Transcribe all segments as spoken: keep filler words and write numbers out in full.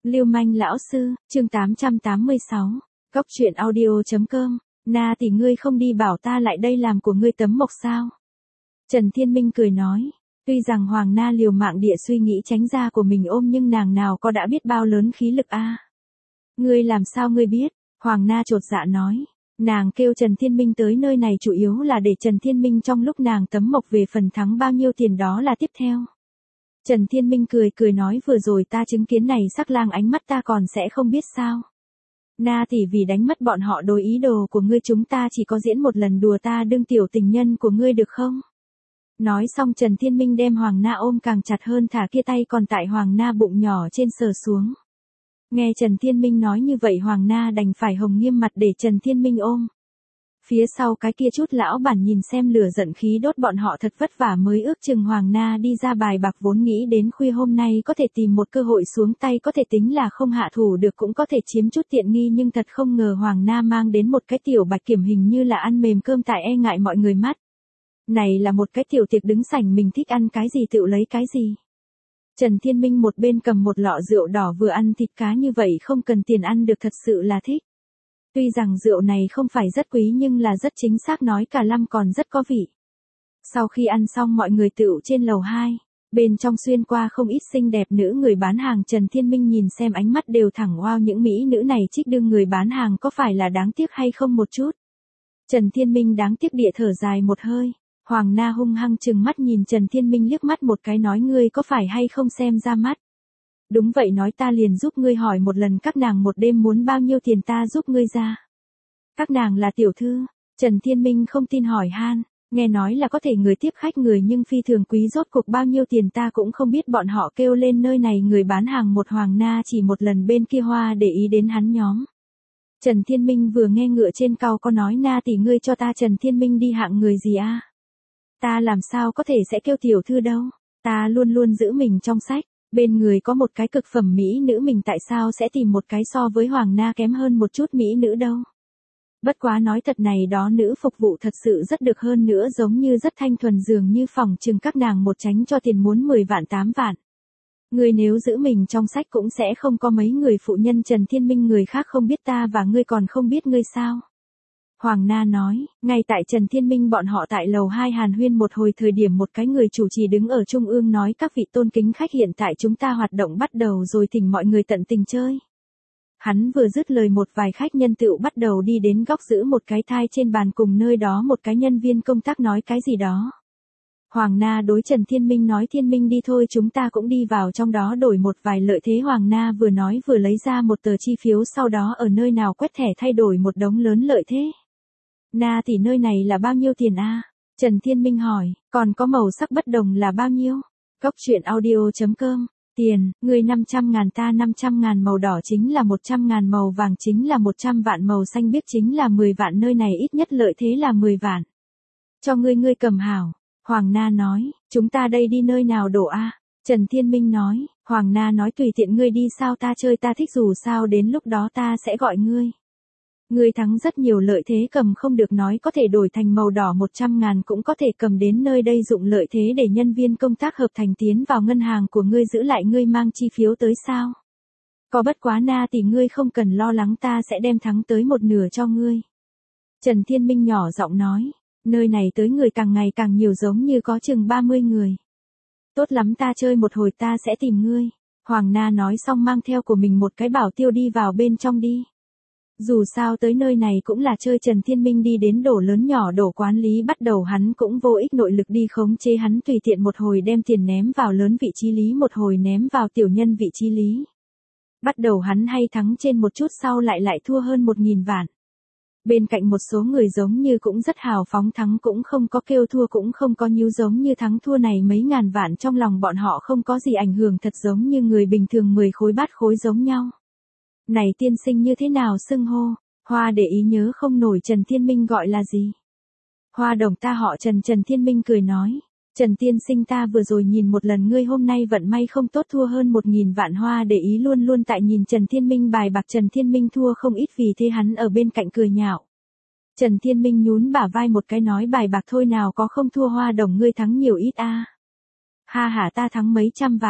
Lưu manh lão sư, chương tám trăm tám mươi sáu. Cóc truyện audio.com. Na tỷ ngươi không đi bảo ta lại đây làm của ngươi tấm mộc sao? Trần Thiên Minh cười nói. Tuy rằng Hoàng Na liều mạng địa suy nghĩ tránh ra của mình ôm nhưng nàng nào có đã biết bao lớn khí lực a. Ngươi làm sao ngươi biết? Hoàng Na chột dạ nói. Nàng kêu Trần Thiên Minh tới nơi này chủ yếu là để Trần Thiên Minh trong lúc nàng tấm mộc về phần thắng bao nhiêu tiền đó là tiếp theo. Trần Thiên Minh cười cười nói vừa rồi ta chứng kiến này sắc lang ánh mắt ta còn sẽ không biết sao. Na tỷ vì đánh mất bọn họ đối ý đồ của ngươi chúng ta chỉ có diễn một lần đùa ta đương tiểu tình nhân của ngươi được không? Nói xong Trần Thiên Minh đem Hoàng Na ôm càng chặt hơn thả kia tay còn tại Hoàng Na bụng nhỏ trên sờ xuống. Nghe Trần Thiên Minh nói như vậy Hoàng Na đành phải hồng nghiêm mặt để Trần Thiên Minh ôm. Phía sau cái kia chút lão bản nhìn xem lửa giận khí đốt bọn họ thật vất vả mới ước chừng Hoàng Na đi ra bài bạc vốn nghĩ đến khuya hôm nay có thể tìm một cơ hội xuống tay có thể tính là không hạ thủ được cũng có thể chiếm chút tiện nghi nhưng thật không ngờ Hoàng Na mang đến một cái tiểu bạch kiểm hình như là ăn mềm cơm tại e ngại mọi người mắt. Này là một cái tiểu tiệc đứng sảnh mình thích ăn cái gì tự lấy cái gì. Trần Thiên Minh một bên cầm một lọ rượu đỏ vừa ăn thịt cá như vậy không cần tiền ăn được thật sự là thích. Tuy rằng rượu này không phải rất quý nhưng là rất chính xác nói cả lăm còn rất có vị. Sau khi ăn xong mọi người tựu trên lầu hai, bên trong xuyên qua không ít xinh đẹp nữ người bán hàng Trần Thiên Minh nhìn xem ánh mắt đều thẳng wow những mỹ nữ này trích đương người bán hàng có phải là đáng tiếc hay không một chút. Trần Thiên Minh đáng tiếc địa thở dài một hơi, Hoàng Na hung hăng chừng mắt nhìn Trần Thiên Minh liếc mắt một cái nói ngươi có phải hay không xem ra mắt. Đúng vậy nói ta liền giúp ngươi hỏi một lần các nàng một đêm muốn bao nhiêu tiền ta giúp ngươi ra. Các nàng là tiểu thư, Trần Thiên Minh không tin hỏi han, nghe nói là có thể người tiếp khách người nhưng phi thường quý rốt cuộc bao nhiêu tiền ta cũng không biết bọn họ kêu lên nơi này người bán hàng một Hoàng Na chỉ một lần bên kia hoa để ý đến hắn nhóm. Trần Thiên Minh vừa nghe ngựa trên cao có nói Na tỷ ngươi cho ta Trần Thiên Minh đi hạng người gì a? Ta làm sao có thể sẽ kêu tiểu thư đâu, ta luôn luôn giữ mình trong sách. Bên người có một cái cực phẩm mỹ nữ mình tại sao sẽ tìm một cái so với Hoàng Na kém hơn một chút mỹ nữ đâu. Bất quá nói thật này đó nữ phục vụ thật sự rất được hơn nữa giống như rất thanh thuần dường như phòng chừng các nàng một tránh cho tiền muốn mười vạn tám vạn. Người nếu giữ mình trong sách cũng sẽ không có mấy người phụ nhân Trần Thiên Minh người khác không biết ta và ngươi còn không biết ngươi sao. Hoàng Na nói, ngay tại Trần Thiên Minh bọn họ tại lầu hai hàn huyên một hồi thời điểm một cái người chủ trì đứng ở trung ương nói các vị tôn kính khách hiện tại chúng ta hoạt động bắt đầu rồi thỉnh mọi người tận tình chơi. Hắn vừa dứt lời một vài khách nhân tựu bắt đầu đi đến góc giữ một cái thai trên bàn cùng nơi đó một cái nhân viên công tác nói cái gì đó. Hoàng Na đối Trần Thiên Minh nói Thiên Minh đi thôi chúng ta cũng đi vào trong đó đổi một vài lợi thế Hoàng Na vừa nói vừa lấy ra một tờ chi phiếu sau đó ở nơi nào quét thẻ thay đổi một đống lớn lợi thế. Na tỷ nơi này là bao nhiêu tiền a? Trần Thiên Minh hỏi, còn có màu sắc bất đồng là bao nhiêu? Cóc truyện audio.com, tiền, người năm trăm ngàn ta năm trăm ngàn màu đỏ chính là một trăm ngàn màu vàng chính là một trăm vạn màu xanh biếc chính là mười vạn nơi này ít nhất lợi thế là mười vạn. Cho ngươi ngươi cầm hảo, Hoàng Na nói, chúng ta đây đi nơi nào đổ a? Trần Thiên Minh nói, Hoàng Na nói tùy tiện ngươi đi sao ta chơi ta thích dù sao đến lúc đó ta sẽ gọi ngươi. Ngươi thắng rất nhiều lợi thế cầm không được nói có thể đổi thành màu đỏ một trăm ngàn cũng có thể cầm đến nơi đây dụng lợi thế để nhân viên công tác hợp thành tiến vào ngân hàng của ngươi giữ lại ngươi mang chi phiếu tới sao. Có bất quá Na thì ngươi không cần lo lắng ta sẽ đem thắng tới một nửa cho ngươi. Trần Thiên Minh nhỏ giọng nói, nơi này tới người càng ngày càng nhiều giống như có chừng ba mươi người. Tốt lắm ta chơi một hồi ta sẽ tìm ngươi. Hoàng Na nói xong mang theo của mình một cái bảo tiêu đi vào bên trong đi. Dù sao tới nơi này cũng là chơi Trần Thiên Minh đi đến đổ lớn nhỏ đổ quán lý bắt đầu hắn cũng vô ích nội lực đi khống chế hắn tùy tiện một hồi đem tiền ném vào lớn vị trí lý một hồi ném vào tiểu nhân vị trí lý. Bắt đầu hắn hay thắng trên một chút sau lại lại thua hơn một nghìn vạn. Bên cạnh một số người giống như cũng rất hào phóng thắng cũng không có kêu thua cũng không có nhíu giống như thắng thua này mấy ngàn vạn trong lòng bọn họ không có gì ảnh hưởng thật giống như người bình thường mười khối bát khối giống nhau. Này tiên sinh như thế nào xưng hô, Hoa để ý nhớ không nổi Trần Thiên Minh gọi là gì. Hoa đồng ta họ Trần Trần Thiên Minh cười nói, Trần tiên sinh ta vừa rồi nhìn một lần ngươi hôm nay vận may không tốt thua hơn một nghìn vạn Hoa để ý luôn luôn tại nhìn Trần Thiên Minh bài bạc Trần Thiên Minh thua không ít vì thế hắn ở bên cạnh cười nhạo. Trần Thiên Minh nhún bả vai một cái nói bài bạc thôi nào có không thua Hoa đồng ngươi thắng nhiều ít a. Ha ha ta thắng mấy trăm vạn.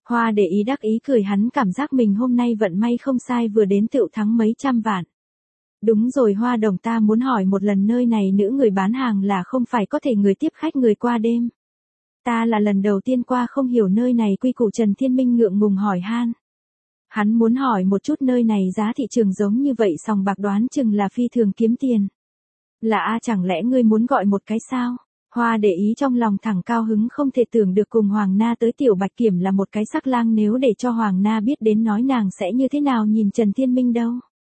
Hoa để ý đắc ý cười, hắn cảm giác mình hôm nay vận may không sai, vừa đến tựu thắng mấy trăm vạn. Đúng rồi Hoa đồng, ta muốn hỏi một lần, nơi này nữ người bán hàng là không phải có thể người tiếp khách người qua đêm? Ta là lần đầu tiên qua, không hiểu nơi này quy củ. Trần Thiên Minh ngượng ngùng hỏi han. Hắn muốn hỏi một chút nơi này giá thị trường giống như vậy, sòng bạc đoán chừng là phi thường kiếm tiền. Là a, chẳng lẽ ngươi muốn gọi một cái sao? Hoa để ý trong lòng thẳng cao hứng không thể tưởng được, cùng Hoàng Na tới Tiểu Bạch Kiểm là một cái sắc lang, nếu để cho Hoàng Na biết đến nói nàng sẽ như thế nào nhìn Trần Thiên Minh đâu.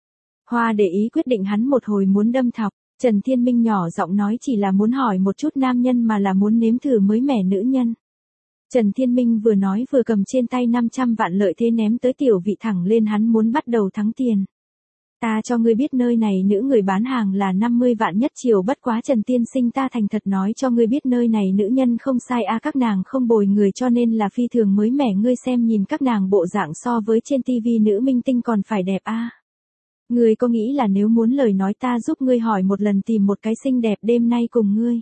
Hoa để ý quyết định hắn một hồi muốn đâm thọc. Trần Thiên Minh nhỏ giọng nói, chỉ là muốn hỏi một chút nam nhân mà là muốn nếm thử mới mẻ nữ nhân. Trần Thiên Minh vừa nói vừa cầm trên tay năm trăm vạn lợi thế ném tới Tiểu Vị thẳng lên, hắn muốn bắt đầu thắng tiền. Ta cho ngươi biết nơi này nữ người bán hàng là năm mươi vạn nhất chiều, bất quá Trần tiên sinh ta thành thật nói cho ngươi biết nơi này nữ nhân không sai a, các nàng không bồi người cho nên là phi thường mới mẻ, ngươi xem nhìn các nàng bộ dạng so với trên tivi nữ minh tinh còn phải đẹp a. Ngươi có nghĩ là nếu muốn lời nói ta giúp ngươi hỏi một lần tìm một cái xinh đẹp đêm nay cùng ngươi?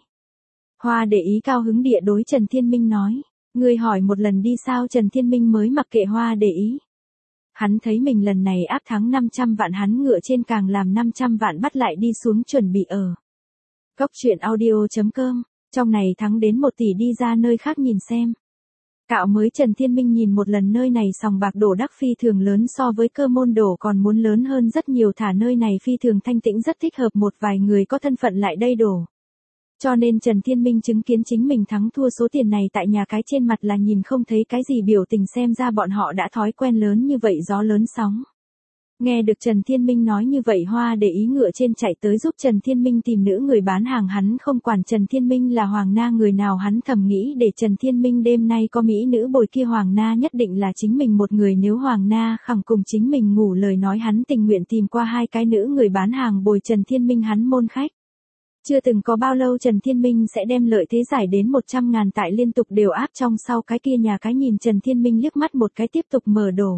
Hoa để ý cao hứng địa đối Trần Thiên Minh nói. Ngươi hỏi một lần đi sao? Trần Thiên Minh mới mặc kệ Hoa để ý. Hắn thấy mình lần này áp thắng năm trăm vạn, hắn ngựa trên càng làm năm trăm vạn bắt lại đi xuống chuẩn bị ở. Cóc truyện audio chấm com, trong này thắng đến một tỷ đi ra nơi khác nhìn xem. Cạo mới Trần Thiên Minh nhìn một lần, nơi này sòng bạc đổ đắc phi thường lớn, so với Cơ Môn đổ còn muốn lớn hơn rất nhiều, thả nơi này phi thường thanh tĩnh, rất thích hợp một vài người có thân phận lại đây đổ. Cho nên Trần Thiên Minh chứng kiến chính mình thắng thua số tiền này tại nhà cái, trên mặt là nhìn không thấy cái gì biểu tình, xem ra bọn họ đã thói quen lớn như vậy gió lớn sóng. Nghe được Trần Thiên Minh nói như vậy, Hoa để ý ngựa trên chạy tới giúp Trần Thiên Minh tìm nữ người bán hàng, hắn không quản Trần Thiên Minh là Hoàng Na người nào, hắn thầm nghĩ để Trần Thiên Minh đêm nay có mỹ nữ bồi kia Hoàng Na nhất định là chính mình một người, nếu Hoàng Na khẳng cùng chính mình ngủ lời nói hắn tình nguyện tìm qua hai cái nữ người bán hàng bồi Trần Thiên Minh hắn môn khách. Chưa từng có bao lâu Trần Thiên Minh sẽ đem lợi thế giải đến một trăm ngàn tại liên tục đều áp trong sau cái kia nhà cái, nhìn Trần Thiên Minh liếc mắt một cái tiếp tục mở đổ.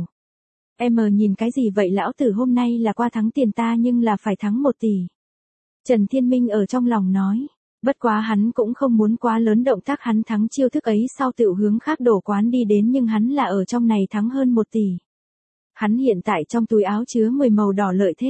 Em nhìn cái gì vậy lão tử, hôm nay là qua thắng tiền ta nhưng là phải thắng một tỷ. Trần Thiên Minh ở trong lòng nói, bất quá hắn cũng không muốn quá lớn động tác, hắn thắng chiêu thức ấy sau tự hướng khác đổ quán đi đến, nhưng hắn là ở trong này thắng hơn một tỷ. Hắn hiện tại trong túi áo chứa mười màu đỏ lợi thế.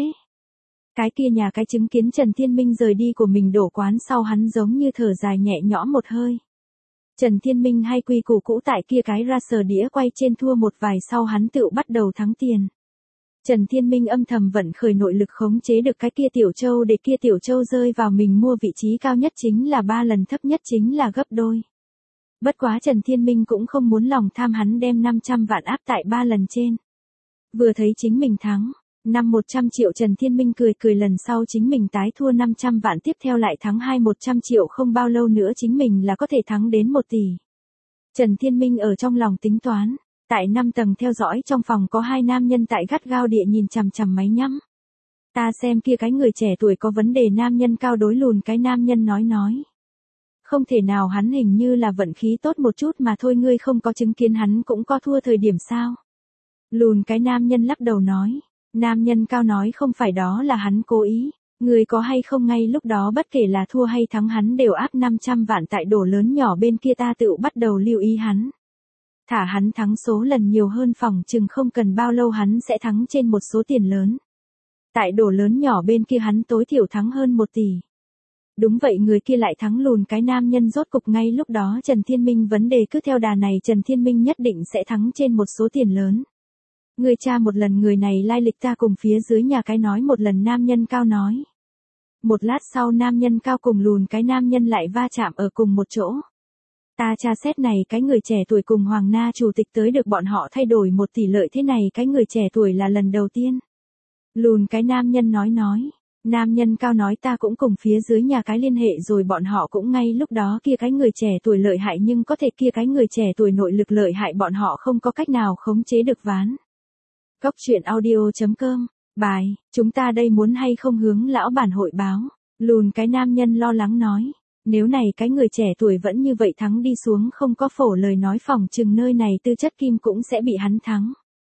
Cái kia nhà cái chứng kiến Trần Thiên Minh rời đi của mình đổ quán sau, hắn giống như thở dài nhẹ nhõm một hơi. Trần Thiên Minh hay quy củ cũ tại kia cái ra sờ đĩa quay trên thua một vài sau hắn tự bắt đầu thắng tiền. Trần Thiên Minh âm thầm vận khởi nội lực khống chế được cái kia tiểu châu, để kia tiểu châu rơi vào mình mua vị trí cao nhất chính là ba lần, thấp nhất chính là gấp đôi. Bất quá Trần Thiên Minh cũng không muốn lòng tham, hắn đem năm trăm vạn áp tại ba lần trên. Vừa thấy chính mình thắng năm một trăm triệu, Trần Thiên Minh cười cười, lần sau chính mình tái thua năm trăm vạn, tiếp theo lại thắng hai một trăm triệu, không bao lâu nữa chính mình là có thể thắng đến một tỷ. Trần Thiên Minh ở trong lòng tính toán, tại năm tầng theo dõi trong phòng có hai nam nhân tại gắt gao địa nhìn chằm chằm máy nhắm. Ta xem kia cái người trẻ tuổi có vấn đề, nam nhân cao đối lùn cái nam nhân nói nói. Không thể nào, hắn hình như là vận khí tốt một chút mà thôi, ngươi không có chứng kiến hắn cũng có thua thời điểm sao? Lùn cái nam nhân lắc đầu nói. Nam nhân cao nói không phải, đó là hắn cố ý. Người có hay không ngay lúc đó bất kể là thua hay thắng hắn đều áp năm trăm vạn tại đổ lớn nhỏ bên kia, ta tự bắt đầu lưu ý hắn. Thả hắn thắng số lần nhiều hơn, phòng chừng không cần bao lâu hắn sẽ thắng trên một số tiền lớn. Tại đổ lớn nhỏ bên kia hắn tối thiểu thắng hơn một tỷ. Đúng vậy, người kia lại thắng, lùn cái nam nhân rốt cục ngay lúc đó Trần Thiên Minh vấn đề cứ theo đà này Trần Thiên Minh nhất định sẽ thắng trên một số tiền lớn. Người tra một lần người này lai lịch, ta cùng phía dưới nhà cái nói một lần, nam nhân cao nói. Một lát sau nam nhân cao cùng lùn cái nam nhân lại va chạm ở cùng một chỗ. Ta tra xét này cái người trẻ tuổi cùng Hoàng Na chủ tịch tới được bọn họ thay đổi một tỷ lợi thế này, cái người trẻ tuổi là lần đầu tiên. Lùn cái nam nhân nói nói. Nam nhân cao nói ta cũng cùng phía dưới nhà cái liên hệ rồi, bọn họ cũng ngay lúc đó kia cái người trẻ tuổi lợi hại, nhưng có thể kia cái người trẻ tuổi nội lực lợi hại, bọn họ không có cách nào khống chế được ván. Cóc truyện audio chấm com, bài, chúng ta đây muốn hay không hướng lão bản hội báo? Lùn cái nam nhân lo lắng nói, nếu này cái người trẻ tuổi vẫn như vậy thắng đi xuống không có phổ lời nói, phòng chừng nơi này tư chất kim cũng sẽ bị hắn thắng.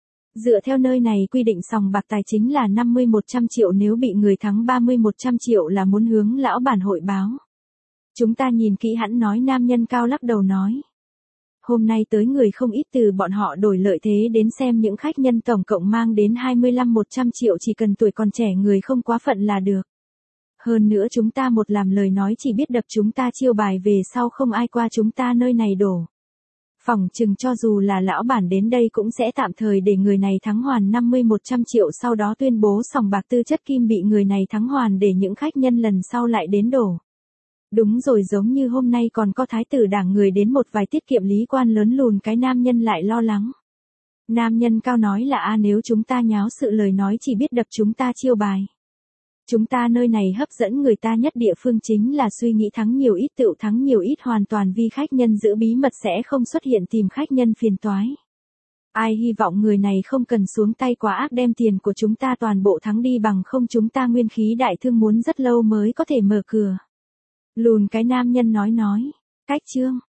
Dựa theo nơi này quy định sòng bạc tài chính là năm mươi một trăm triệu, nếu bị người thắng ba mươi một trăm triệu là muốn hướng lão bản hội báo. Chúng ta nhìn kỹ, hắn nói. Nam nhân cao lắc đầu nói. Hôm nay tới người không ít, từ bọn họ đổi lợi thế đến xem những khách nhân tổng cộng mang đến hai mươi lăm một trăm triệu, chỉ cần tuổi còn trẻ người không quá phận là được. Hơn nữa chúng ta một làm lời nói chỉ biết đập chúng ta chiêu bài, về sau không ai qua chúng ta nơi này đổ. Phỏng chừng cho dù là lão bản đến đây cũng sẽ tạm thời để người này thắng hoàn năm mươi một trăm triệu, sau đó tuyên bố sòng bạc tư chất kim bị người này thắng hoàn để những khách nhân lần sau lại đến đổ. Đúng rồi, giống như hôm nay còn có thái tử đảng người đến một vài tiết kiệm lý quan lớn lùn cái nam nhân lại lo lắng. Nam nhân cao nói là a nếu chúng ta nháo sự lời nói chỉ biết đập chúng ta chiêu bài. Chúng ta nơi này hấp dẫn người ta nhất địa phương chính là suy nghĩ thắng nhiều ít tựu thắng nhiều ít, hoàn toàn vì khách nhân giữ bí mật sẽ không xuất hiện tìm khách nhân phiền toái. Ai hy vọng người này không cần xuống tay quá ác đem tiền của chúng ta toàn bộ thắng đi, bằng không chúng ta nguyên khí đại thương muốn rất lâu mới có thể mở cửa. Lùn cái nam nhân nói nói, cách chương.